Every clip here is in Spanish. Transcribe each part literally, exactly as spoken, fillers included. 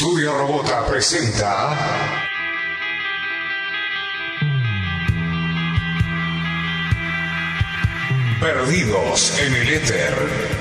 Studio Robota presenta Perdidos en el Éter.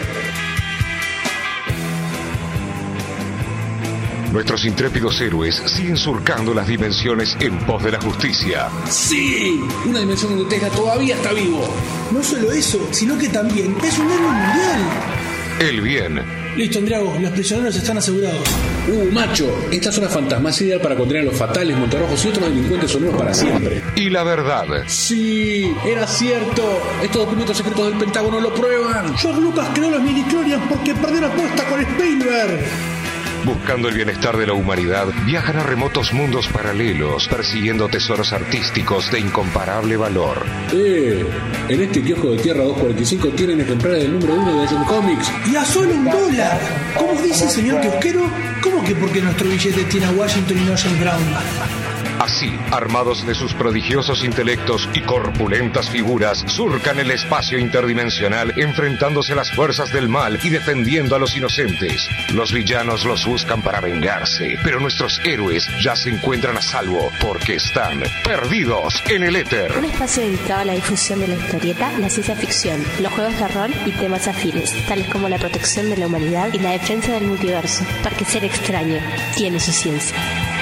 Nuestros intrépidos héroes siguen surcando las dimensiones en pos de la justicia. ¡Sí! Una dimensión donde Tesla todavía está vivo. No solo eso, sino que también es un héroe mundial. El bien. Listo, Andriago, los prisioneros están asegurados. ¡Uh, macho! Esta zona fantasma es ideal para contener a los fatales, montarrojos y otros delincuentes sonoros para siempre. Y la verdad. ¡Sí! ¡Era cierto! Estos documentos secretos del Pentágono lo prueban. George Lucas creó los midi-chlorians porque perdió la apuesta con Spielberg. Buscando el bienestar de la humanidad, viajan a remotos mundos paralelos, persiguiendo tesoros artísticos de incomparable valor. ¡Eh! En este kiosco de Tierra doscientos cuarenta y cinco tienen ejemplares del número uno de Action Comics. ¡Y a solo un dólar! ¿Cómo dice el señor kiosquero? ¿Cómo que porque nuestro billete tiene a Washington y no a James Brown? Así, armados de sus prodigiosos intelectos y corpulentas figuras, surcan el espacio interdimensional enfrentándose a las fuerzas del mal y defendiendo a los inocentes. Los villanos los buscan para vengarse, pero nuestros héroes ya se encuentran a salvo porque están perdidos en el éter. Un espacio dedicado a la difusión de la historieta, la ciencia ficción, los juegos de rol y temas afines, tales como la protección de la humanidad y la defensa del multiverso, porque ser extraño tiene su ciencia.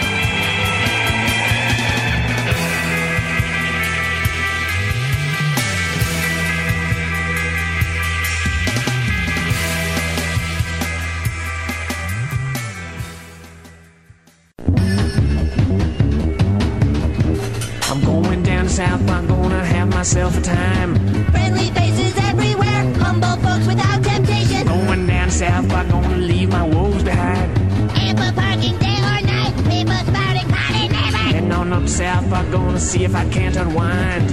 South Park, gonna have myself a time. Friendly faces everywhere, humble folks without temptation. Going down South Park, gonna leave my woes behind. Ample parking day or night, people spouting party never. Heading on up South Park, gonna see if I can't unwind.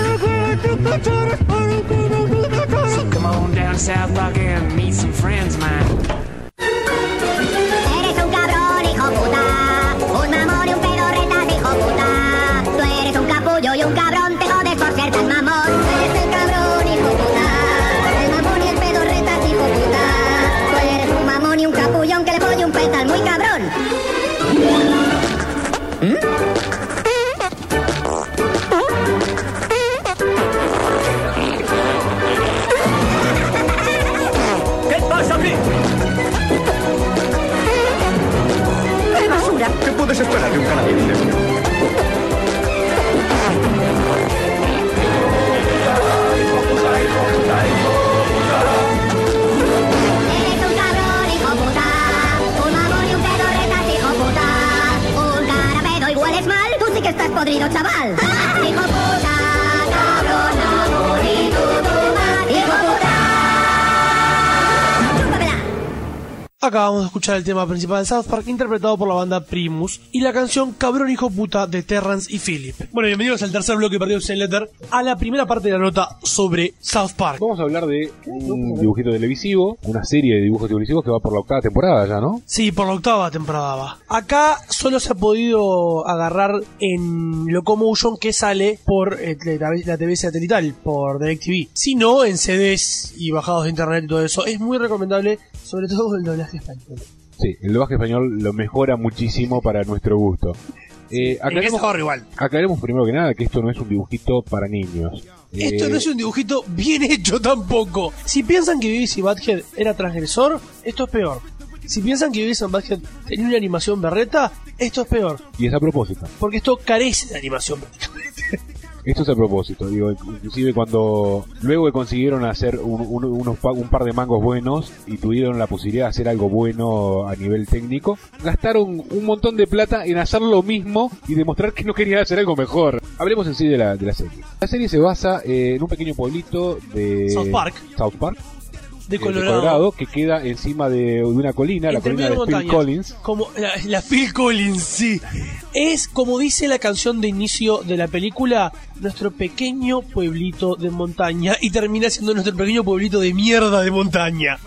So come on down South Park and meet some friends of mine. Eres un cabrón, hijo puta, un mamón y un pedorretas, hijo puta. Tú eres un capullo y un cabrón, te jodes por ser tan mamón. Eres el cabrón, hijo puta, el mamón y el pedorretas, hijo puta. Tú eres un mamón y un capullón que le pone un petal muy cabrón. ¿Mm? ¿Qué pasa aquí? ¡Qué basura! ¿Qué puedes esperar de un canadiense? Eres un cabrón, hijo puta, un mamón y un pedorretas, hijo puta. Un carapedo y hueles mal, tú sí que estás podrido, chaval. ¡Ah! Hijo puta, cabrón, mamón y tú, tú, más, hijo puta. ¡Chúpamela! Acabamos de escuchar el tema principal de South Park, interpretado por la banda Primus, y la canción Cabrón Hijo Puta de Terrance y Phillip. Bueno, bienvenidos al tercer bloque de Perdidos en el Éter, a la primera parte de la nota sobre South Park. Vamos a hablar de un dibujito televisivo, una serie de dibujos televisivos que va por la octava temporada ya, ¿no? Sí, por la octava temporada va. Acá solo se ha podido agarrar en Locomotion, que sale por eh, la, la T V satelital, por DirecTV. Si no, en C Ds y bajados de internet y todo eso. Es muy recomendable, sobre todo el doblaje español. Sí, el doblaje español lo mejora muchísimo para nuestro gusto. Eh, aclaremos, igual. aclaremos primero que nada que esto no es un dibujito para niños. Esto Eh, no es un dibujito bien hecho tampoco. Si piensan que Beavis y Butthead era transgresor, esto es peor. Si piensan que Beavis y Butthead tenía una animación berreta, esto es peor. Y es a propósito. Porque esto carece de animación prácticamente. Esto es a propósito, digo, inclusive cuando luego que consiguieron hacer un, un, unos, pa- un par de mangos buenos y tuvieron la posibilidad de hacer algo bueno a nivel técnico, gastaron un montón de plata en hacer lo mismo y demostrar que no querían hacer algo mejor. Hablemos en sí de la, de la serie. La serie se basa eh, en un pequeño pueblito de South Park. South Park De eh, Colorado. de Colorado, que queda encima de, de una colina, la Entre colina de medio Phil montañas. Collins. Como la, la Phil Collins, sí. Es, como dice la canción de inicio de la película, nuestro pequeño pueblito de montaña. Y termina siendo nuestro pequeño pueblito de mierda de montaña.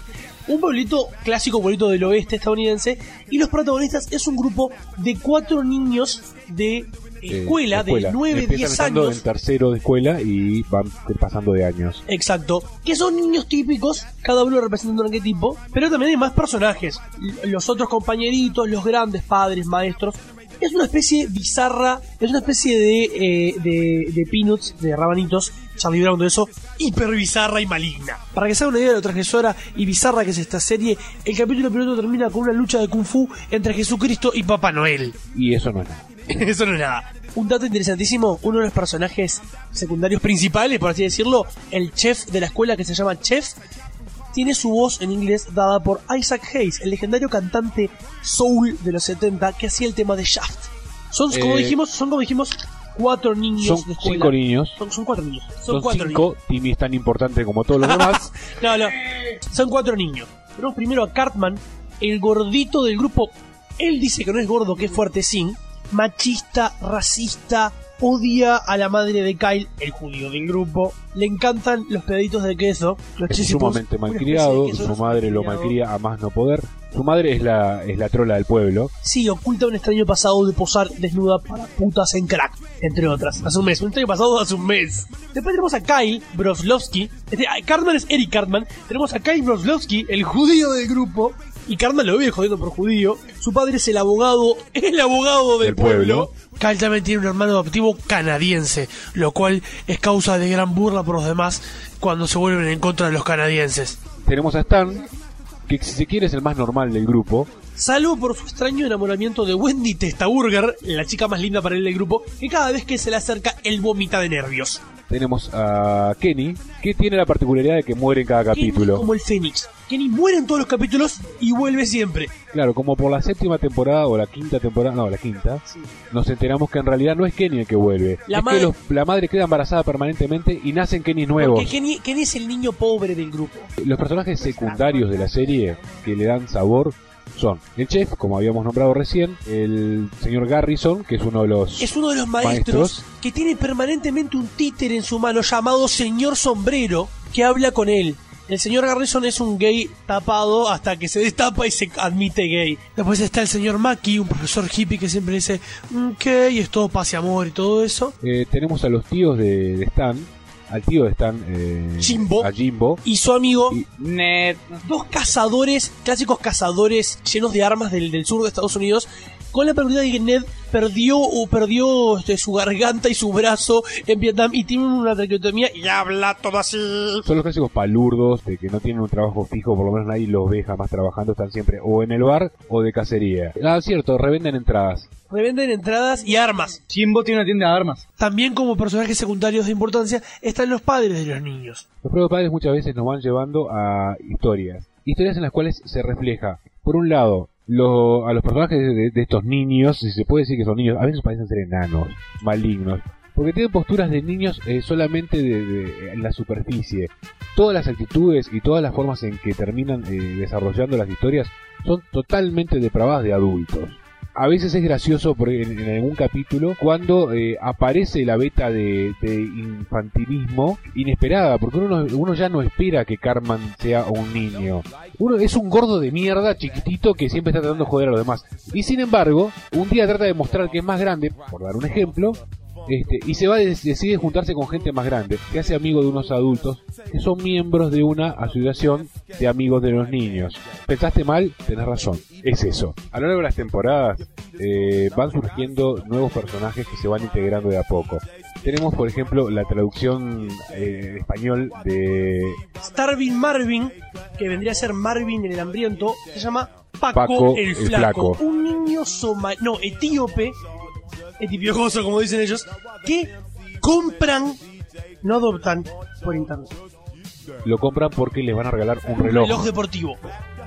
un pueblito clásico, pueblito del oeste estadounidense, y los protagonistas es un grupo de cuatro niños de escuela, eh, escuela. de nueve, diez años. En tercero de escuela y van pasando de años. Exacto, que son niños típicos, cada uno representando un arquetipo, pero también hay más personajes. Los otros compañeritos, los grandes padres, maestros. Es una especie bizarra, es una especie de, eh, de, de peanuts, de rabanitos, Charlie Brown, todo eso, hiper bizarra y maligna. Para que se haga una idea de lo transgresora y bizarra que es esta serie, el capítulo piloto termina con una lucha de Kung Fu entre Jesucristo y Papá Noel. Y eso no es nada. Eso no es nada. Un dato interesantísimo, uno de los personajes secundarios principales, por así decirlo, el chef de la escuela que se llama Chef, tiene su voz en inglés dada por Isaac Hayes, el legendario cantante soul de los setenta que hacía el tema de Shaft. Son, eh, como dijimos, son como dijimos, cuatro niños son de escuela. Cinco niños. Son, son cuatro niños. Son, Son cuatro cinco. niños. Timmy es tan importante como todos los demás. No, no. Son cuatro niños. Tenemos primero a Cartman, el gordito del grupo. Él dice que no es gordo, que es fuertecín. Machista, racista, odia a la madre de Kyle, el judío del grupo. Le encantan los pedaditos de queso, los Es chisipos, sumamente una malcriado, especie de queso su madre lo malcriado. malcría a más no poder. Su madre es la, es la trola del pueblo. Sí, oculta un extraño pasado de posar desnuda para putas en crack, entre otras. Hace un mes, un extraño pasado hace un mes. Después tenemos a Kyle Broflovski. Este, Cartman es Eric Cartman. Tenemos a Kyle Broflovski, el judío del grupo. Y Cartman lo vive jodiendo por judío. Su padre es el abogado, el abogado del, Del pueblo. pueblo. Kyle también tiene un hermano adoptivo canadiense, lo cual es causa de gran burla por los demás cuando se vuelven en contra de los canadienses. Tenemos a Stan, que si se quiere es el más normal del grupo. Salvo por su extraño enamoramiento de Wendy Testaburger, la chica más linda para él del grupo, que cada vez que se le acerca, él vomita de nervios. Tenemos a Kenny, que tiene la particularidad de que muere en cada Kenny capítulo. como el Fénix. Kenny muere en todos los capítulos y vuelve siempre. Claro, como por la séptima temporada o la quinta temporada, no, la quinta, Sí. nos enteramos que en realidad no es Kenny el que vuelve. La es madre- que los- la madre queda embarazada permanentemente y nacen Kenny nuevos. Porque Kenny, Kenny es el niño pobre del grupo. Los personajes secundarios de la serie que le dan sabor son el chef, como habíamos nombrado recién, el señor Garrison, que es uno de los... Es uno de los maestros, Maestros. que tiene permanentemente un títere en su mano llamado Señor Sombrero que habla con él. El señor Garrison es un gay tapado hasta que se destapa y se admite gay. Después está el señor Mackie, un profesor hippie que siempre dice "Mm, ¿qué? Y es todo paz y amor y todo eso. Eh, tenemos a los tíos de, de Stan, al tío de Stan, eh, Jimbo. a Jimbo. Y su amigo, Y- Ned. dos cazadores, clásicos cazadores llenos de armas del, del sur de Estados Unidos, con la peculiaridad de que Ned perdió o perdió este, su garganta y su brazo en Vietnam y tiene una traqueotomía y habla todo así. Son los clásicos palurdos de que no tienen un trabajo fijo, por lo menos nadie los ve jamás trabajando, están siempre o en el bar o de cacería. Ah, cierto, revenden entradas. Revenden entradas y armas. Jimbo tiene una tienda de armas. También como personajes secundarios de importancia están los padres de los niños. Los propios padres muchas veces nos van llevando a historias. Historias en las cuales se refleja, por un lado, lo, a los personajes de, de- de estos niños, si se puede decir que son niños, a veces parecen ser enanos, malignos, porque tienen posturas de niños eh, solamente de, de- en la superficie. Todas las actitudes y todas las formas en que terminan eh, desarrollando las historias son totalmente depravadas de adultos. A veces es gracioso por- en, en algún capítulo cuando eh, aparece la beta de, de infantilismo inesperada, porque uno, uno ya no espera que Cartman sea un niño. Uno es un gordo de mierda chiquitito que siempre está tratando de joder a los demás. Y sin embargo, un día trata de mostrar que es más grande, por dar un ejemplo, este, y se va de- decide juntarse con gente más grande, se hace amigo de unos adultos que son miembros de una asociación de amigos de los niños. Pensaste mal, tenés razón, es eso. A lo largo de las temporadas eh, van surgiendo nuevos personajes que se van integrando de a poco. Tenemos, por ejemplo, la traducción eh, en español de Starvin Marvin, que vendría a ser Marvin el hambriento, se llama Paco, Paco el, el flaco. Flaco. Un niño soma no, etíope, etipiojoso como dicen ellos, que compran, no adoptan, por internet. lo compran porque les van a regalar un Un reloj. reloj deportivo.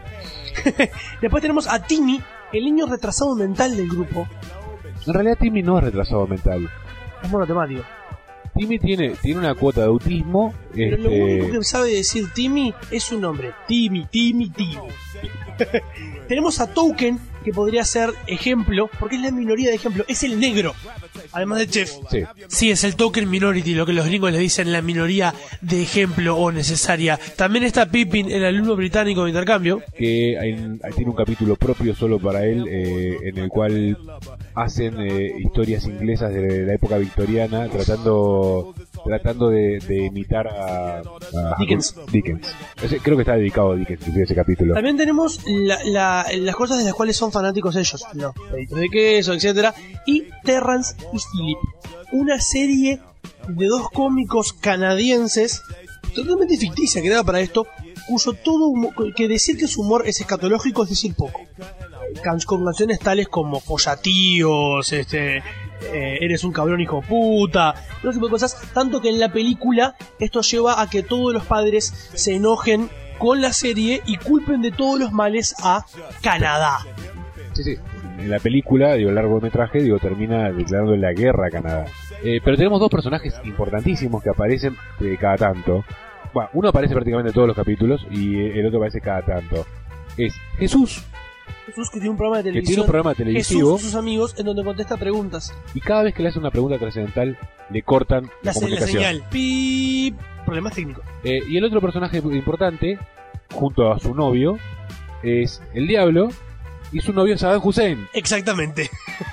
Después tenemos a Timmy, el niño retrasado mental del grupo. En realidad Timmy no es retrasado mental. Es monotemático. Timmy tiene, tiene una cuota de autismo. Pero lo este, único que sabe decir Timmy es su nombre. Timmy, Timmy, Timmy. Tenemos a Token, que podría ser ejemplo, porque es la minoría de ejemplo, es el negro, además de Chef. Sí. Sí, es el token minority, lo que los gringos le dicen la minoría de ejemplo o necesaria. También está Pippin, el alumno británico de intercambio. Que hay, tiene un capítulo propio solo para él, eh, en el cual hacen eh, historias inglesas de la época victoriana, tratando tratando de, de imitar a, a Dickens. Dickens. Ese, creo que está dedicado a Dickens ese capítulo. También tenemos la, la, las cosas de las cuales son fanáticos ellos, los peditos de queso, etcétera, y Terrance y Phillip, una serie de dos cómicos canadienses totalmente ficticia creada para esto, cuyo todo humor, que decir que su humor es escatológico es decir poco. Con canciones tales como Follatíos, este, eh, eres un cabrón hijo puta, todo tipo de cosas, tanto que en la película esto lleva a que todos los padres se enojen con la serie y culpen de todos los males a Canadá. Sí, sí. En la película, digo, el largometraje, digo, termina declarando la guerra a Canadá. Eh, pero tenemos dos personajes importantísimos que aparecen eh, cada tanto. Bueno, uno aparece prácticamente en todos los capítulos y el otro aparece cada tanto. Es Jesús. Jesús, que tiene un programa de Que televisión. tiene un programa televisivo. Jesús y sus amigos, en donde contesta preguntas. Y cada vez que le hace una pregunta trascendental, le cortan la, La, se- la comunicación. señal. Pip. Problemas técnicos. Eh, y el otro personaje importante, junto a su novio, es el Diablo y su novio Saddam Hussein. Exactamente.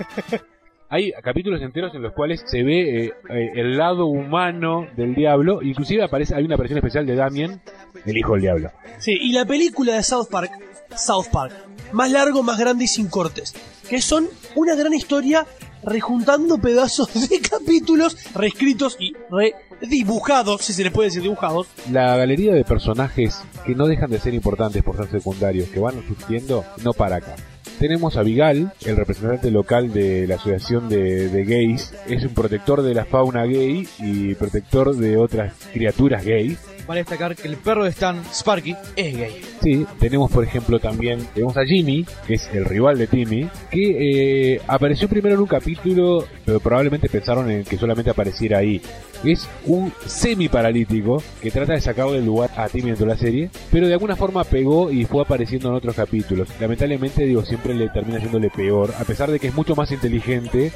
Hay capítulos enteros en los cuales se ve eh, eh, el lado humano del Diablo. Inclusive aparece, hay una aparición especial de Damien, el hijo del Diablo. Sí, y la película de South Park, South Park, más largo, más grande y sin cortes, que son una gran historia rejuntando pedazos de capítulos reescritos y redibujados, si se les puede decir dibujados. La galería de personajes que no dejan de ser importantes por ser secundarios, que van surgiendo, no para acá. Tenemos a Vigal, el representante local de la asociación de, de gays. Es un protector de la fauna gay y protector de otras criaturas gay. Vale destacar que el perro de Stan, Sparky, es gay. Sí, tenemos por ejemplo también, tenemos a Jimmy, que es el rival de Timmy, que eh, apareció primero en un capítulo, pero probablemente pensaron en que solamente apareciera ahí. Es un semi-paralítico que trata de sacarle el lugar a Timmy dentro de la serie, pero de alguna forma pegó y fue apareciendo en otros capítulos. Lamentablemente, digo, siempre le termina haciéndole peor, a pesar de que es mucho más inteligente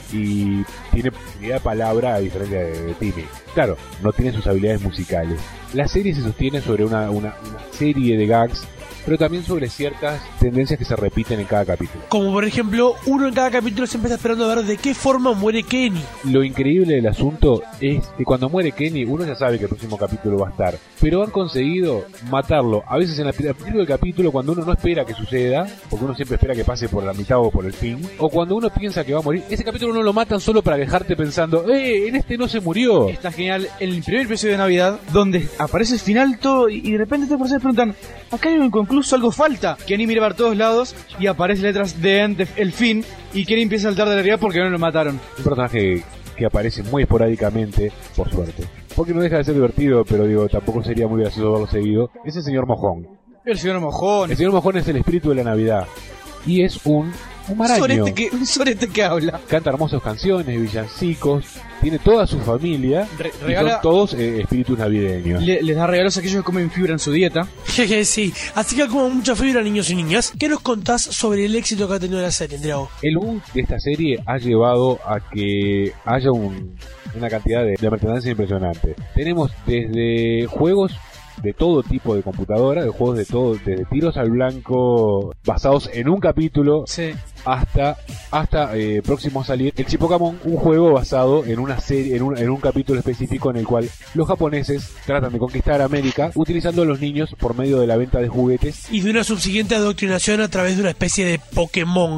y tiene posibilidad de palabra a diferencia de, de Timmy. Claro, no tiene sus habilidades musicales. La serie se sostiene sobre una, una, una serie de gags, pero también sobre ciertas tendencias que se repiten en cada capítulo. Como por ejemplo, uno en cada capítulo siempre está esperando a ver de qué forma muere Kenny. Lo increíble del asunto es que cuando muere Kenny, uno ya sabe que el próximo capítulo va a estar, pero han conseguido matarlo, a veces en el principio del capítulo cuando uno no espera que suceda, porque uno siempre espera que pase por la mitad o por el fin, o cuando uno piensa que va a morir, ese capítulo no lo matan solo para dejarte pensando, ¡eh, en este no se murió! Está genial el primer episodio de Navidad, donde aparece el final todo y, y de repente te personas preguntan, acá hay un inconcluso, algo falta. Kenny mira para todos lados y aparece letras de end, el fin, y Kenny empieza a saltar de la realidad porque no lo mataron. Un personaje que aparece muy esporádicamente, por suerte. Porque no deja de ser divertido, pero digo, tampoco sería muy gracioso verlo seguido. Es el señor Mojón. El señor Mojón. El señor Mojón es el espíritu de la Navidad. Y es un, un maraño. Sorete que, un sorete que habla. Canta hermosas canciones, villancicos. Tiene toda su familia. Re- y regala- son todos eh, espíritus navideños. Le- les da regalos a aquellos que comen fibra en su dieta. Jeje, sí. Así que como mucha fibra, niños y niñas, ¿qué nos contás sobre el éxito que ha tenido la serie, Andreago? El boom de esta serie ha llevado a que haya un, una cantidad de, de mercancía impresionante. Tenemos desde juegos de todo tipo de computadora, de juegos de todo, desde tiros al blanco basados en un capítulo, Sí. hasta hasta eh, próximo a salir el Chipokamon, un juego basado en una serie, en un, en un capítulo específico en el cual los japoneses tratan de conquistar América utilizando a los niños por medio de la venta de juguetes. Y de una subsiguiente adoctrinación a través de una especie de Pokémon,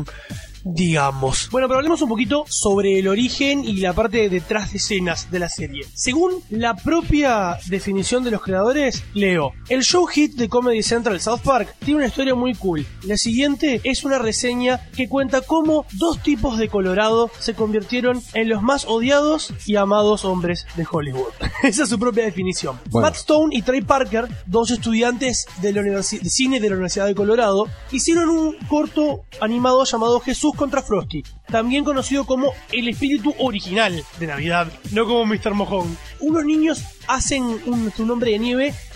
digamos. Bueno, pero hablemos un poquito sobre el origen y la parte detrás de escenas de la serie. Según la propia definición de los creadores, leo: el show hit de Comedy Central South Park tiene una historia muy cool. La siguiente es una reseña que cuenta cómo dos tipos de Colorado se convirtieron en los más odiados y amados hombres de Hollywood. Esa es su propia definición. Bueno. Matt Stone y Trey Parker, dos estudiantes de, la universi- de cine de la Universidad de Colorado, hicieron un corto animado llamado Jesús contra Frosty, también conocido como el espíritu original de Navidad, no como mister Mojón. Unos niños hacen un, un hombre de nieve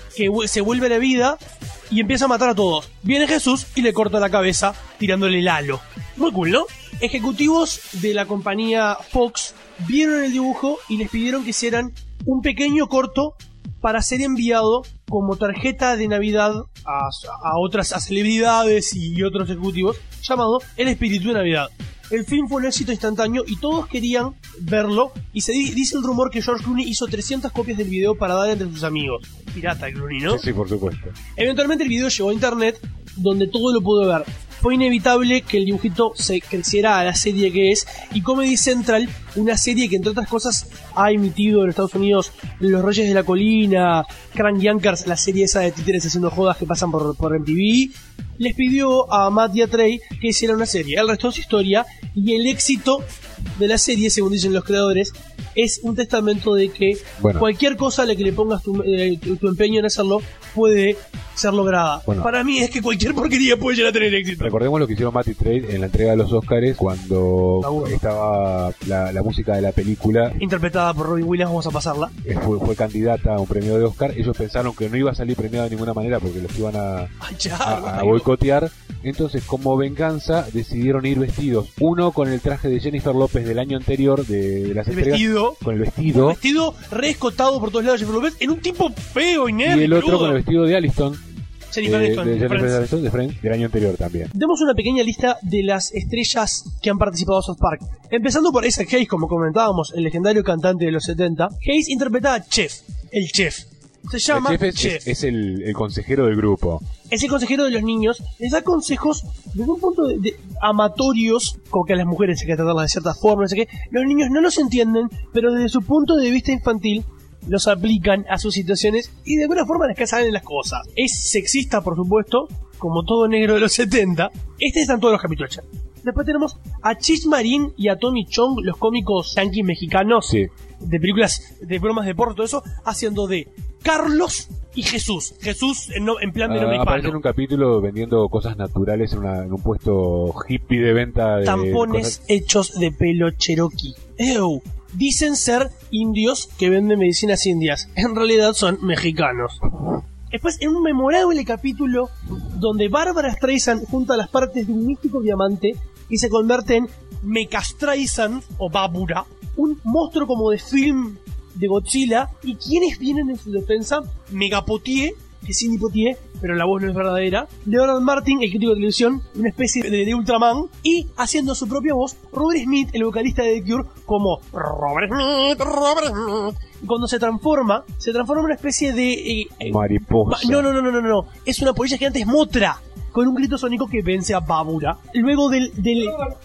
que vu- se vuelve a la vida y empieza a matar a todos. Viene Jesús y le corta la cabeza tirándole el halo. Muy cool, ¿no? Ejecutivos de la compañía Fox vieron el dibujo y les pidieron que hicieran un pequeño corto para ser enviado como tarjeta de Navidad a, a otras a celebridades y otros ejecutivos, llamado El Espíritu de Navidad. El film fue un éxito instantáneo y todos querían verlo, y se di- dice el rumor que George Clooney hizo trescientas copias del video para dar entre sus amigos. Pirata Clooney, ¿no? Sí, sí, por supuesto. Eventualmente el video llegó a internet, donde todo lo pudo ver. Fue inevitable que el dibujito se creciera a la serie que es, y Comedy Central, una serie que entre otras cosas ha emitido en Estados Unidos Los Reyes de la Colina, Crank Yankers, la serie esa de títeres haciendo jodas que pasan por, por M T V, les pidió a Matt y a Trey que hicieran una serie. El resto es historia, y el éxito de la serie, según dicen los creadores, es un testamento de que Bueno. cualquier cosa a la que le pongas tu, eh, tu, tu empeño en hacerlo puede ser lograda. Bueno. Para mí es que cualquier porquería puede llegar a tener éxito. Recordemos lo que hicieron Matt y Trey en la entrega de los Oscars cuando Ah, bueno. estaba la, la música de la película. Interpretada por Robin Williams, vamos a pasarla. eh, Fue, fue candidata a un premio de Oscar. Ellos pensaron que no iba a salir premiada de ninguna manera porque los iban a, Ay, ya, a, a ay, boicotear. Entonces, como venganza, decidieron ir vestidos. Uno con el traje de Jennifer López del año anterior de, de las El entregas. vestido. Con el Un vestido. vestido re escotado por todos lados de Jennifer Lopez en un tipo feo y negro. Y el otro con el vestido de Alliston. Jennifer de, Aniston, de de Jennifer Friends. Aniston, de Friends, del año anterior también. Demos una pequeña lista de las estrellas que han participado en South Park. Empezando por Isaac Hayes, como comentábamos, el legendario cantante de los setenta. Hayes interpretaba a Chef, el chef. Se llama El chef es, Chef. es- es el, el consejero del grupo. Es el consejero de los niños, les da consejos desde un punto de, de amatorios, como que a las mujeres hay que tratarlas de cierta forma, no sé qué. Los niños no los entienden, pero desde su punto de vista infantil los aplican a sus situaciones y de alguna forma les que salen las cosas. Es sexista, por supuesto, como todo negro de los setenta. Este están todos los capítulos. ya. Después tenemos a Chis Marín y a Tommy Chong, los cómicos yanquis mexicanos Sí. de películas, de bromas de porno, todo eso, haciendo de Carlos y Jesús. Jesús en, no- en plan de Ah, nombre aparece en hispano. un capítulo vendiendo cosas naturales en, una- en un puesto hippie de venta de Tampones cosas- hechos de pelo cherokee. Ew. Dicen ser indios que venden medicinas indias. En realidad son mexicanos. Después, en un memorable capítulo donde Barbara Streisand junta las partes de un místico diamante y se convierte en Mecha Streisand o Babura, un monstruo como de film de Godzilla. ¿Y quiénes vienen en su defensa? Megapotier, que es Cindy Potier, pero la voz no es verdadera. Leonard Martin, el crítico de televisión, una especie de, de Ultraman. Y haciendo su propia voz, Robert Smith, el vocalista de The Cure, como Robert Smith, Robert Smith. Y cuando se transforma, se transforma en una especie de... eh, eh, mariposa. no, no, no, no, no, no. Es una polilla gigante, es Motra, con un grito sónico que vence a Babura. Luego del, del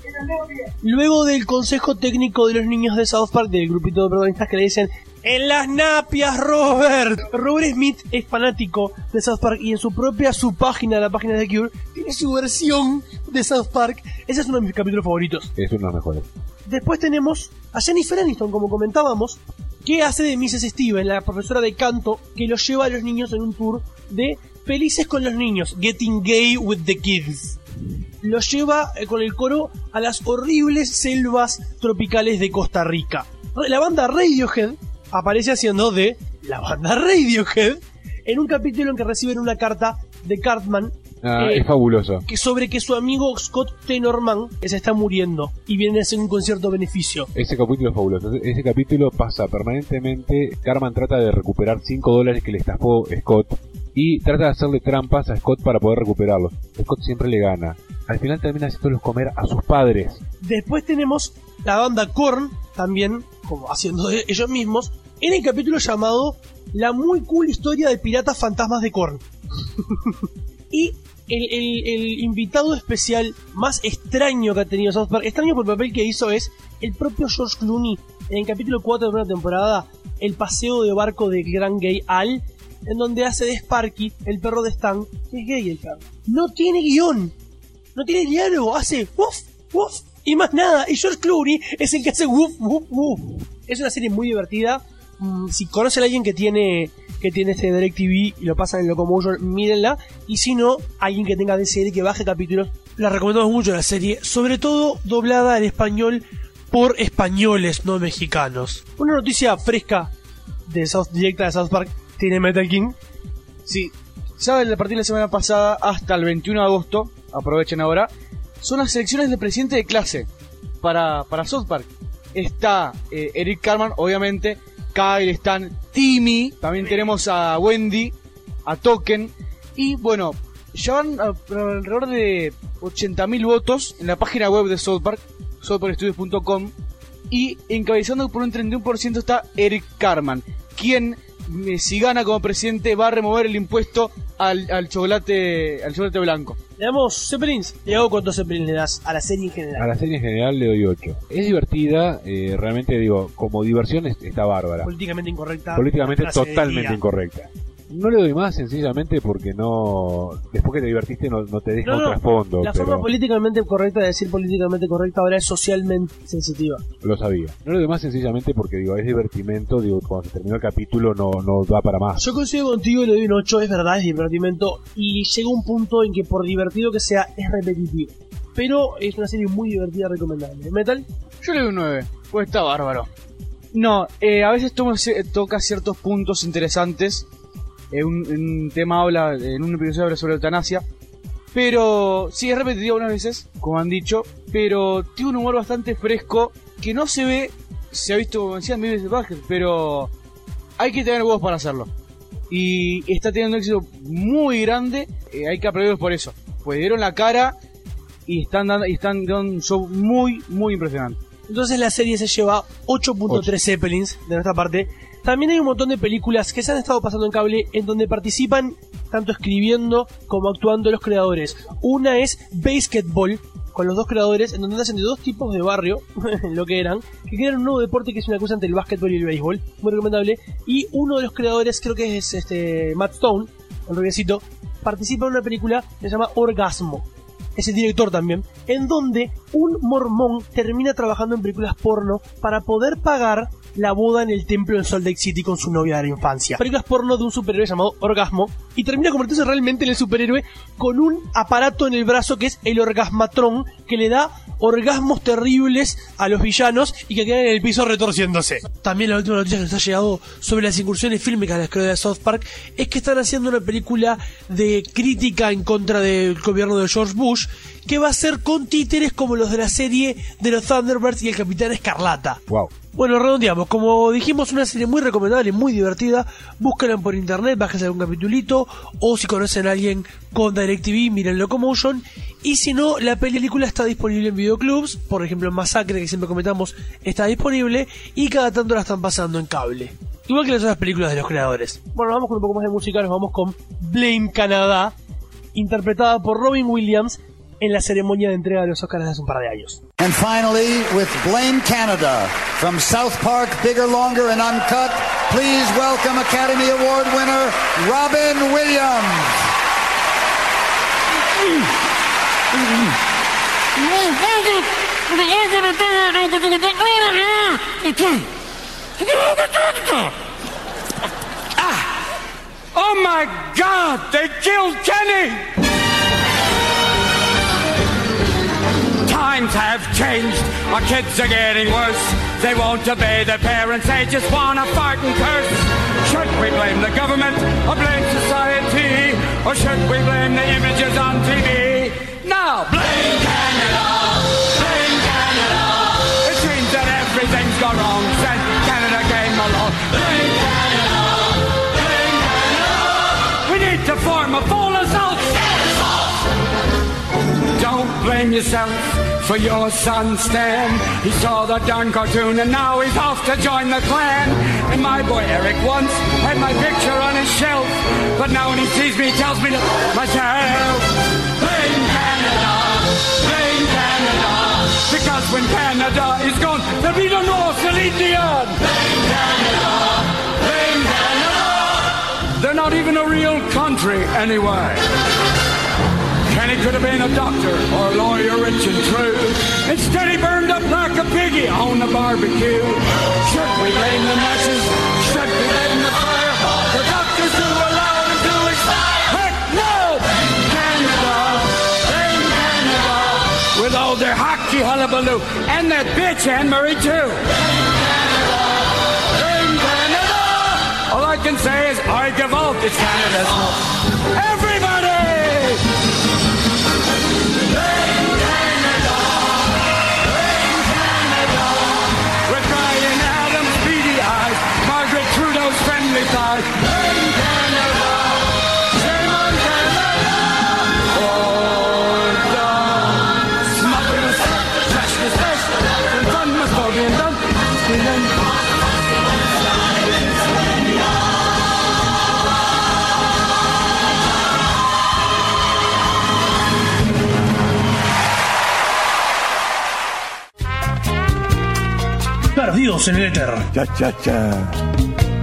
luego del consejo técnico de los niños de South Park, del grupito de protagonistas que le dicen ¡en las napias, Robert! Robert Smith es fanático de South Park y en su propia subpágina, la página de Cure, tiene su versión de South Park. Ese es uno de mis capítulos favoritos. Es uno de los mejores. Después tenemos a Jennifer Aniston, como comentábamos, que hace de missus Steven, la profesora de canto, que los lleva a los niños en un tour de Felices con los niños, Getting Gay with the Kids. Los lleva eh, con el coro a las horribles selvas tropicales de Costa Rica. La banda Radiohead aparece haciendo de la banda Radiohead en un capítulo en que reciben una carta de Cartman Ah, eh, es fabuloso. que sobre que su amigo Scott Tenorman se está muriendo y viene a hacer un concierto beneficio. Ese capítulo es fabuloso. Ese capítulo pasa permanentemente. Cartman trata de recuperar cinco dólares que le estafó Scott y trata de hacerle trampas a Scott para poder recuperarlos. Scott siempre le gana. Al final termina haciéndolos comer a sus padres. Después tenemos la banda Korn, también como haciendo de ellos mismos, en el capítulo llamado La muy cool historia de piratas fantasmas de Korn. Y el, el- el invitado especial más extraño que ha tenido South Park, extraño por el papel que hizo, es el propio George Clooney en el capítulo cuatro de la primera temporada, el paseo de barco del gran gay Al, en donde hace de Sparky, el perro de Stan, que es gay el perro. No tiene guión, no tiene diálogo, hace woof, woof y más nada. Y George Clooney es el que hace woof, woof, woof. Es una serie muy divertida. Mm, si conocen a alguien que tiene que tiene este DirecTV y lo pasan en Locomotion, mírenla. Y si no, alguien que tenga D C R que baje capítulos, la recomendamos mucho la serie, sobre todo doblada al español por españoles, no mexicanos. Una noticia fresca de South, directa de South Park, tiene Metal King. Sí, saben, a partir de la semana pasada hasta el veintiuno de agosto, aprovechen ahora, son las elecciones de presidente de clase para, para South Park. Está eh, Eric Cartman, obviamente, Kyle, Stan, Timmy, también tenemos a Wendy, a Token, y bueno, ya van a, a alrededor de ochenta mil votos en la página web de South Park, south park studios punto com, y encabezando por un treinta y uno por ciento está Eric Cartman, quien, eh, si gana como presidente, va a remover el impuesto al, al chocolate al chocolate blanco. Le damos Zeppelins. ¿Y hago cuántos Zeppelins le das a la serie en general? A la serie en general le doy ocho. Es divertida, eh, realmente digo, como diversión es- está bárbara. Políticamente incorrecta. Políticamente frase del totalmente día. incorrecta. No le doy más sencillamente porque no... Después que te divertiste no, no te deja No, un no, trasfondo, la pero forma políticamente correcta de decir políticamente correcta ahora es socialmente sensitiva. lo sabía. No le doy más sencillamente porque digo, es divertimento, digo, cuando se terminó el capítulo no, no da para más. Yo coincido contigo y le doy un ocho, es verdad, es divertimento. Y llega un punto en que por divertido que sea, es repetitivo. Pero es una serie muy divertida, recomendable. ¿Metal? Yo le doy un nueve, pues está bárbaro. No, eh, a veces toma- toca ciertos puntos interesantes. Eh, un, un tema habla, en un episodio habla sobre eutanasia. Pero sí, es repetitivo algunas veces, como han dicho. Pero tiene un humor bastante fresco que no se ve, se ha visto, como decían, Vives de Bajes, pero hay que tener huevos para hacerlo. Y está teniendo un éxito muy grande, eh, hay que aplaudirlos por eso. Pues dieron la cara y están dando, y están dando un show muy, muy impresionante. Entonces la serie se lleva ocho punto tres Zeppelins de nuestra parte. También hay un montón de películas que se han estado pasando en cable en donde participan tanto escribiendo como actuando los creadores. Una es Basketball, con los dos creadores, en donde nacen de dos tipos de barrio, lo que eran, que crean un nuevo deporte que es una cosa entre el básquetbol y el béisbol, muy recomendable. Y uno de los creadores, creo que es este Matt Stone, el rubiecito, participa en una película que se llama Orgasmo. Es el director también, en donde un mormón termina trabajando en películas porno para poder pagar la boda en el templo en Salt Lake City con su novia de la infancia. Películas porno de un superhéroe llamado Orgasmo, y termina convirtiéndose realmente en el superhéroe con un aparato en el brazo que es el Orgasmatron, que le da orgasmos terribles a los villanos y que quedan en el piso retorciéndose. También la última noticia que nos ha llegado sobre las incursiones fílmicas de la escuela de South Park es que están haciendo una película de crítica en contra del gobierno de George Bush, que va a ser con títeres como los de la serie de los Thunderbirds y el Capitán Escarlata. Wow. Bueno, redondeamos. Como dijimos, una serie muy recomendable, muy divertida. Búsquenla por internet, bájense algún capitulito. O si conocen a alguien con DirecTV, miren Locomotion. Y si no, la película está disponible en videoclubs. Por ejemplo, en Masacre, que siempre comentamos, está disponible. Y cada tanto la están pasando en cable. Igual que las otras películas de los creadores. Bueno, nos vamos con un poco más de música. Nos vamos con Blame Canada, interpretada por Robin Williams en la ceremonia de entrega de los Oscars de hace un par de años. And finally, with Blame Canada, from South Park, Bigger, Longer, and Uncut, please welcome Academy Award winner, Robin Williams. Ah! Oh my God! They killed Kenny! Times have changed. Our kids are getting worse. They won't obey their parents. They just want to fart and curse. Should we blame the government or blame society? Or should we blame the images on T V? Now, blame Canada! Blame Canada! It seems that everything's gone wrong since Canada came along. Blame Canada! Blame Canada! We need to form a full assault! Don't blame yourself for your son Stan. He saw the darn cartoon and now he's off to join the clan. And my boy Eric once had my picture on his shelf, but now when he sees me he tells me to myself. Blame Canada, blame Canada, because when Canada is gone there'll be no more Celine Dion. Blame Canada, blame Canada. They're not even a real country anyway. Kenny could have been a doctor or a lawyer rich and true. Instead he burned up like a piggy on the barbecue. Should we blame the masses? Should we blame the fire? The doctors who allowed him to expire? Heck no! Blame Canada! Blame Canada! With all their hockey hullabaloo. And that bitch Anne-Marie too. Blame Canada! Blame Canada! All I can say is I give out. It's Canada's love. Everybody! Rain Canada, Rain Canada. We're crying Adam's beady eyes, Margaret Trudeau's friendly thighs. Rain Canada, shame on Canada. Oh, the smugglers, freshness, and fun must all be done. Perdidos en el éter. Cha, cha, cha.